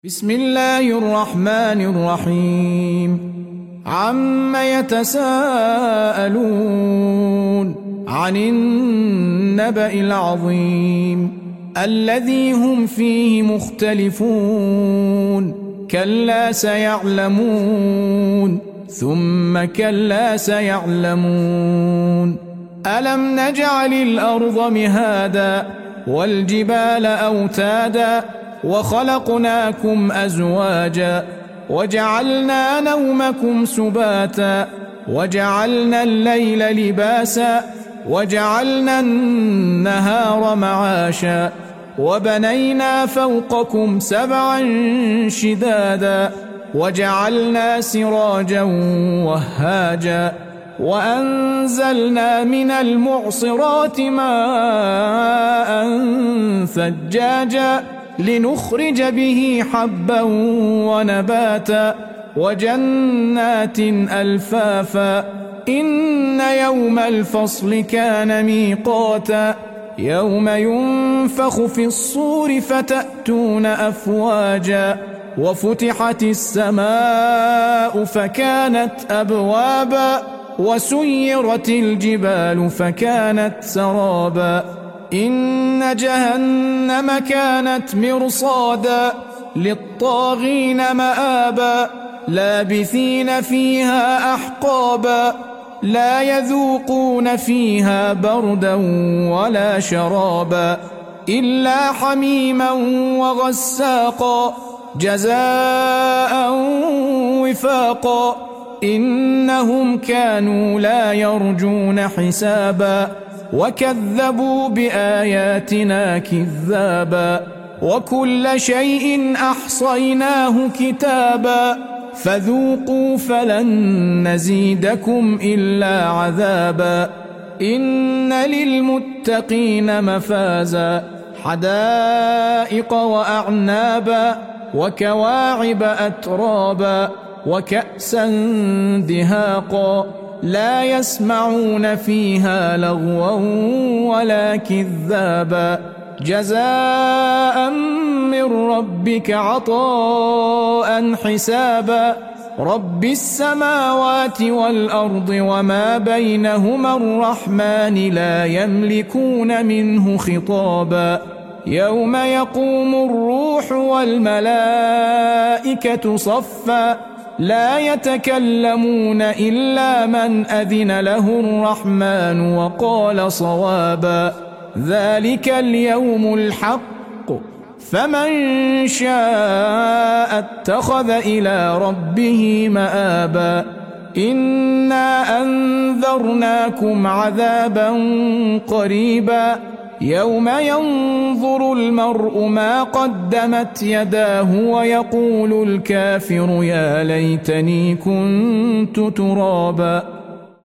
بسم الله الرحمن الرحيم عم يتساءلون عن النبأ العظيم الذي هم فيه مختلفون كلا سيعلمون ثم كلا سيعلمون ألم نجعل الأرض مهادا والجبال أوتادا وخلقناكم أزواجا وجعلنا نومكم سباتا وجعلنا الليل لباسا وجعلنا النهار معاشا وبنينا فوقكم سبعا شدادا وجعلنا سراجا وهاجا وأنزلنا من المعصرات ماء ثجاجا لنخرج به حبا ونباتا وجنات ألفافا إن يوم الفصل كان ميقاتا يوم ينفخ في الصور فتأتون أفواجا وفتحت السماء فكانت أبوابا وسيرت الجبال فكانت سرابا إن جهنم كانت مرصادا للطاغين مآبا لابثين فيها أحقابا لا يذوقون فيها بردا ولا شرابا إلا حميما وغساقا جزاء وفاقا إنهم كانوا لا يرجون حسابا وكذبوا بآياتنا كذابا وكل شيء أحصيناه كتابا فذوقوا فلن نزيدكم إلا عذابا إن للمتقين مفازا حدائق وأعنابا وكواعب أترابا وكأسا دهاقا لا يسمعون فيها لغوا ولا كذابا جزاء من ربك عطاء حسابا رب السماوات والأرض وما بينهما الرحمن لا يملكون منه خطابا يوم يقوم الروح والملائكة صفا لا يتكلمون إلا من أذن له الرحمن وقال صوابا ذلك اليوم الحق فمن شاء اتخذ إلى ربه مآبا إنا أنذرناكم عذابا قريبا يوم ينظر المرء ما قدمت يداه ويقول الكافر يا ليتني كنت ترابا